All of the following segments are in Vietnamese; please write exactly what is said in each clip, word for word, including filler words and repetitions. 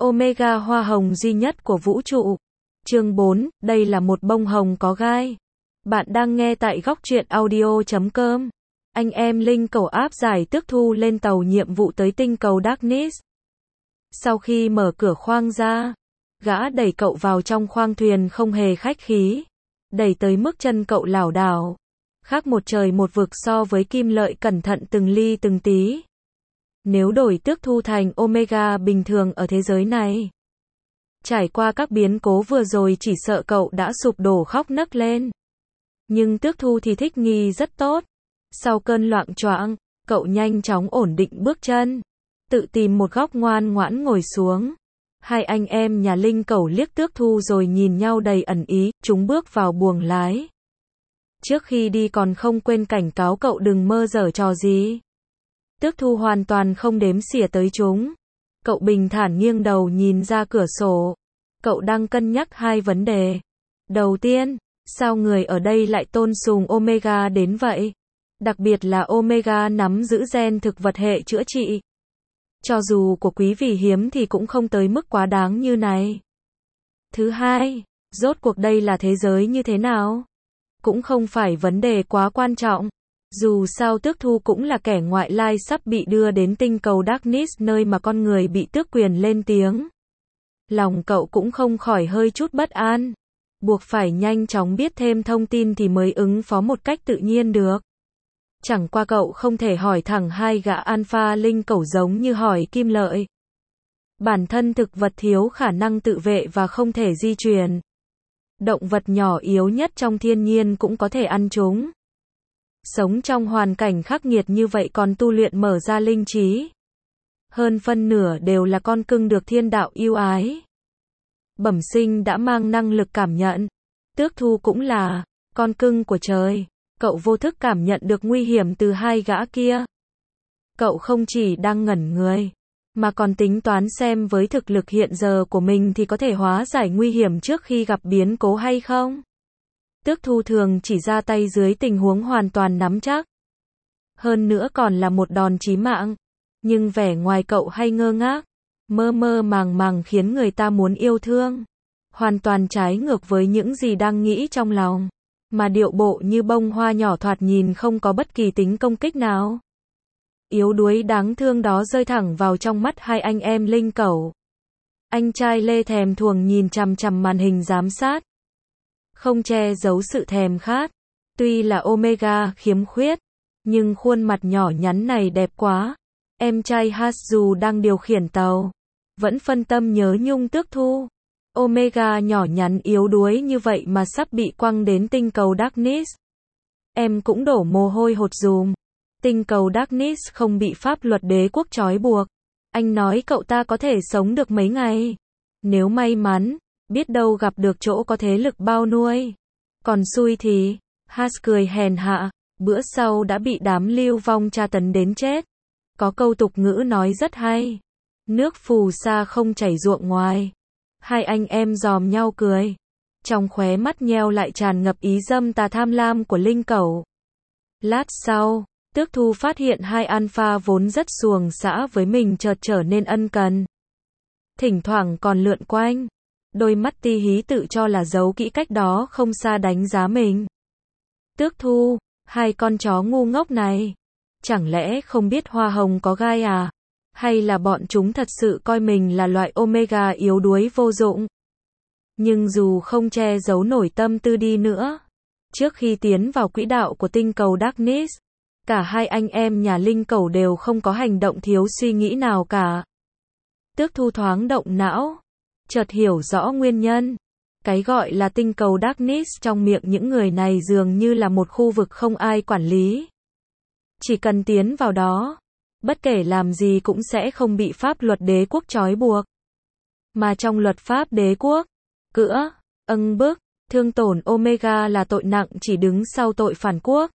Omega hoa hồng duy nhất của vũ trụ. Chương bốn, đây là một bông hồng có gai. Bạn đang nghe tại góc truyện audio chấm com. Anh em Linh Cẩu áp giải Tước Thu lên tàu nhiệm vụ tới tinh cầu Darkness. Sau khi mở cửa khoang ra, gã đẩy cậu vào trong khoang thuyền không hề khách khí. Đẩy tới mức chân cậu lảo đảo. Khác một trời một vực so với Kim Lợi cẩn thận từng ly từng tí. Nếu đổi Tước Thu thành Omega bình thường ở thế giới này, trải qua các biến cố vừa rồi chỉ sợ cậu đã sụp đổ khóc nấc lên. Nhưng Tước Thu thì thích nghi rất tốt. Sau cơn loạng choạng, cậu nhanh chóng ổn định bước chân, tự tìm một góc ngoan ngoãn ngồi xuống. Hai anh em nhà Linh Cẩu liếc Tước Thu rồi nhìn nhau đầy ẩn ý, chúng bước vào buồng lái. Trước khi đi còn không quên cảnh cáo cậu đừng mơ dở trò gì. Tước Thu hoàn toàn không đếm xỉa tới chúng. Cậu bình thản nghiêng đầu nhìn ra cửa sổ. Cậu đang cân nhắc hai vấn đề. Đầu tiên, sao người ở đây lại tôn sùng Omega đến vậy? Đặc biệt là Omega nắm giữ gen thực vật hệ chữa trị. Cho dù của quý vị hiếm thì cũng không tới mức quá đáng như này. Thứ hai, rốt cuộc đây là thế giới như thế nào? Cũng không phải vấn đề quá quan trọng. Dù sao Tước Thu cũng là kẻ ngoại lai sắp bị đưa đến tinh cầu Darkness nơi mà con người bị tước quyền lên tiếng. Lòng cậu cũng không khỏi hơi chút bất an. Buộc phải nhanh chóng biết thêm thông tin thì mới ứng phó một cách tự nhiên được. Chẳng qua cậu không thể hỏi thẳng hai gã alpha Linh Cẩu giống như hỏi Kim Lợi. Bản thân thực vật thiếu khả năng tự vệ và không thể di chuyển. Động vật nhỏ yếu nhất trong thiên nhiên cũng có thể ăn chúng. Sống trong hoàn cảnh khắc nghiệt như vậy còn tu luyện mở ra linh trí. Hơn phân nửa đều là con cưng được thiên đạo yêu ái. Bẩm sinh đã mang năng lực cảm nhận. Tước Thu cũng là con cưng của trời. Cậu vô thức cảm nhận được nguy hiểm từ hai gã kia. Cậu không chỉ đang ngẩn người, mà còn tính toán xem với thực lực hiện giờ của mình thì có thể hóa giải nguy hiểm trước khi gặp biến cố hay không. Tước Thu thường chỉ ra tay dưới tình huống hoàn toàn nắm chắc. Hơn nữa còn là một đòn chí mạng. Nhưng vẻ ngoài cậu hay ngơ ngác, mơ mơ màng màng khiến người ta muốn yêu thương. Hoàn toàn trái ngược với những gì đang nghĩ trong lòng. Mà điệu bộ như bông hoa nhỏ thoạt nhìn không có bất kỳ tính công kích nào. Yếu đuối đáng thương đó rơi thẳng vào trong mắt hai anh em Linh Cẩu. Anh trai Lê thèm thuồng nhìn chằm chằm màn hình giám sát. Không che giấu sự thèm khát. Tuy là Omega khiếm khuyết, nhưng khuôn mặt nhỏ nhắn này đẹp quá. Em trai Hát dù đang điều khiển tàu, vẫn phân tâm nhớ nhung Tước Thu. Omega nhỏ nhắn yếu đuối như vậy mà sắp bị quăng đến tinh cầu Darkness. Em cũng đổ mồ hôi hột dùm. Tinh cầu Darkness không bị pháp luật đế quốc trói buộc. Anh nói cậu ta có thể sống được mấy ngày. Nếu may mắn, biết đâu gặp được chỗ có thế lực bao nuôi. Còn xui thì, Has cười hèn hạ, bữa sau đã bị đám lưu vong tra tấn đến chết. Có câu tục ngữ nói rất hay. Nước phù sa không chảy ruộng ngoài. Hai anh em giòm nhau cười. Trong khóe mắt nheo lại tràn ngập ý dâm tà tham lam của Linh Cẩu. Lát sau, Tước Thu phát hiện hai alpha vốn rất xuồng xã với mình chợt trở nên ân cần. Thỉnh thoảng còn lượn quanh. Đôi mắt ti hí tự cho là giấu kỹ cách đó không xa đánh giá mình. Tước Thu, hai con chó ngu ngốc này. Chẳng lẽ không biết hoa hồng có gai à? Hay là bọn chúng thật sự coi mình là loại Omega yếu đuối vô dụng? Nhưng dù không che giấu nổi tâm tư đi nữa, trước khi tiến vào quỹ đạo của tinh cầu Darkness, cả hai anh em nhà Linh Cẩu đều không có hành động thiếu suy nghĩ nào cả. Tước Thu thoáng động não, chợt hiểu rõ nguyên nhân. Cái gọi là tinh cầu Darkness trong miệng những người này dường như là một khu vực không ai quản lý. Chỉ cần tiến vào đó, bất kể làm gì cũng sẽ không bị pháp luật đế quốc trói buộc. Mà trong luật pháp đế quốc, cữa, âng bức, thương tổn Omega là tội nặng chỉ đứng sau tội phản quốc.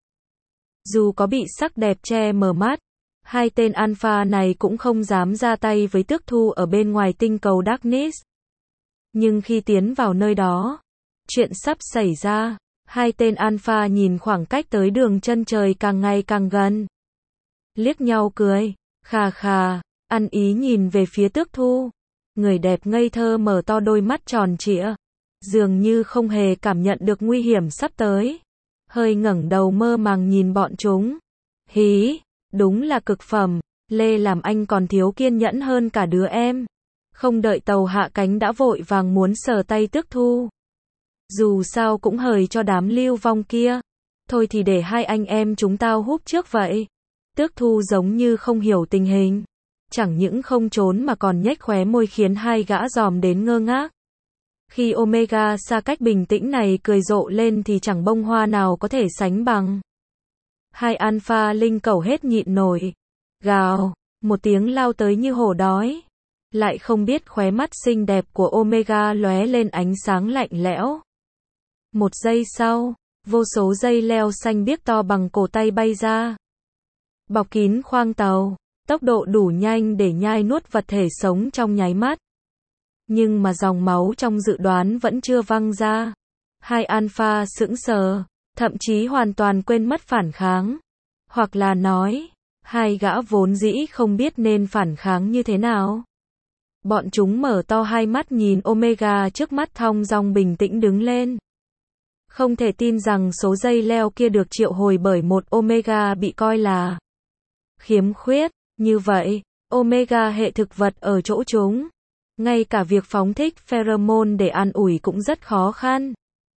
Dù có bị sắc đẹp che mờ mắt, hai tên alpha này cũng không dám ra tay với Tước Thu ở bên ngoài tinh cầu Darkness. Nhưng khi tiến vào nơi đó, chuyện sắp xảy ra. Hai tên alpha nhìn khoảng cách tới đường chân trời càng ngày càng gần. Liếc nhau cười, khà khà, ăn ý nhìn về phía Tước Thu. Người đẹp ngây thơ mở to đôi mắt tròn trịa, dường như không hề cảm nhận được nguy hiểm sắp tới. Hơi ngẩng đầu mơ màng nhìn bọn chúng. Hí, đúng là cực phẩm, Lê làm anh còn thiếu kiên nhẫn hơn cả đứa em. Không đợi tàu hạ cánh đã vội vàng muốn sờ tay Tước Thu. Dù sao cũng hời cho đám lưu vong kia. Thôi thì để hai anh em chúng tao húp trước vậy. Tước Thu giống như không hiểu tình hình. Chẳng những không trốn mà còn nhếch khóe môi khiến hai gã dòm đến ngơ ngác. Khi Omega xa cách bình tĩnh này cười rộ lên thì chẳng bông hoa nào có thể sánh bằng. Hai alpha linh cẩu hết nhịn nổi. Gào, một tiếng lao tới như hổ đói. Lại không biết khóe mắt xinh đẹp của Omega lóe lên ánh sáng lạnh lẽo. Một giây sau, vô số dây leo xanh biếc to bằng cổ tay bay ra. Bọc kín khoang tàu, tốc độ đủ nhanh để nhai nuốt vật thể sống trong nháy mắt. Nhưng mà dòng máu trong dự đoán vẫn chưa văng ra. Hai alpha sững sờ, thậm chí hoàn toàn quên mất phản kháng. Hoặc là nói, hai gã vốn dĩ không biết nên phản kháng như thế nào. Bọn chúng mở to hai mắt nhìn Omega trước mắt thong dong bình tĩnh đứng lên. Không thể tin rằng số dây leo kia được triệu hồi bởi một Omega bị coi là khiếm khuyết. Như vậy, Omega hệ thực vật ở chỗ chúng. Ngay cả việc phóng thích pheromone để an ủi cũng rất khó khăn.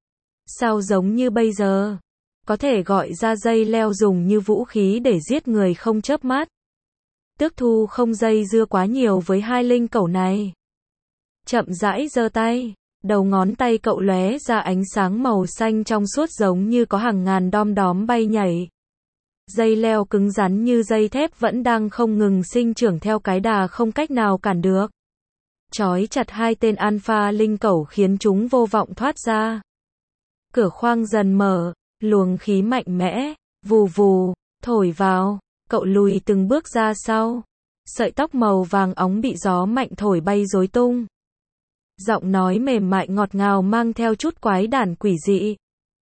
Sao giống như bây giờ? Có thể gọi ra dây leo dùng như vũ khí để giết người không chớp mắt. Tước Thu không dây dưa quá nhiều với hai linh cẩu này. Chậm rãi giơ tay, đầu ngón tay cậu lóe ra ánh sáng màu xanh trong suốt giống như có hàng ngàn đom đóm bay nhảy. Dây leo cứng rắn như dây thép vẫn đang không ngừng sinh trưởng theo cái đà không cách nào cản được. Trói chặt hai tên alpha linh cẩu khiến chúng vô vọng thoát ra. Cửa khoang dần mở, luồng khí mạnh mẽ, vù vù, thổi vào, cậu lùi từng bước ra sau. Sợi tóc màu vàng óng bị gió mạnh thổi bay rối tung. Giọng nói mềm mại ngọt ngào mang theo chút quái đản quỷ dị.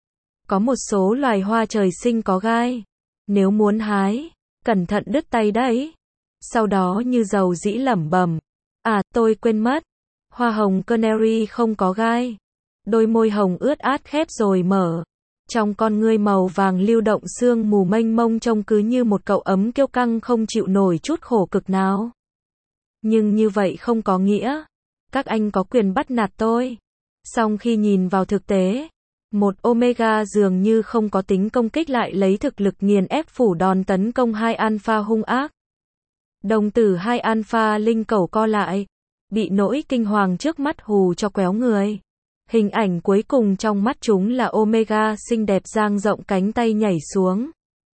Có một số loài hoa trời sinh có gai. Nếu muốn hái, cẩn thận đứt tay đấy. Sau đó như dầu dĩ lẩm bẩm. À, tôi quên mất. Hoa hồng canary không có gai. Đôi môi hồng ướt át khép rồi mở. Trong con ngươi màu vàng lưu động sương mù mênh mông trông cứ như một cậu ấm kiêu căng không chịu nổi chút khổ cực nào. Nhưng như vậy không có nghĩa các anh có quyền bắt nạt tôi. Song khi nhìn vào thực tế, một Omega dường như không có tính công kích lại lấy thực lực nghiền ép phủ đòn tấn công hai alpha hung ác. Đồng tử hai alpha linh cẩu co lại, bị nỗi kinh hoàng trước mắt hù cho quéo người. Hình ảnh cuối cùng trong mắt chúng là Omega xinh đẹp dang rộng cánh tay nhảy xuống,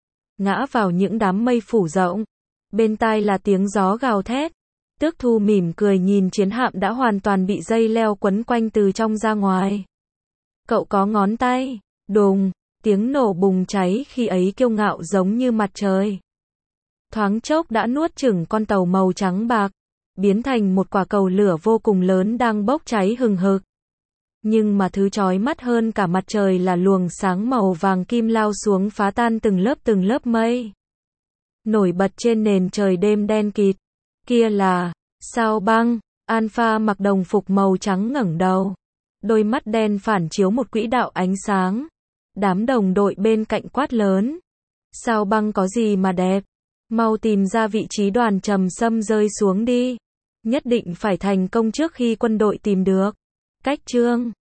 ngã vào những đám mây phủ rộng. Bên tai là tiếng gió gào thét. Tước Thu mỉm cười nhìn chiến hạm đã hoàn toàn bị dây leo quấn quanh từ trong ra ngoài. Cậu có ngón tay. Đùng, tiếng nổ bùng cháy khi ấy kiêu ngạo giống như mặt trời. Thoáng chốc đã nuốt chửng con tàu màu trắng bạc, biến thành một quả cầu lửa vô cùng lớn đang bốc cháy hừng hực. Nhưng mà thứ chói mắt hơn cả mặt trời là luồng sáng màu vàng kim lao xuống phá tan từng lớp từng lớp mây. Nổi bật trên nền trời đêm đen kịt. Kia là sao băng. Alpha mặc đồng phục màu trắng ngẩng đầu. Đôi mắt đen phản chiếu một quỹ đạo ánh sáng. Đám đồng đội bên cạnh quát lớn. Sao băng có gì mà đẹp? Mau tìm ra vị trí đoàn trầm sâm rơi xuống đi. Nhất định phải thành công trước khi quân đội tìm được. Cách chương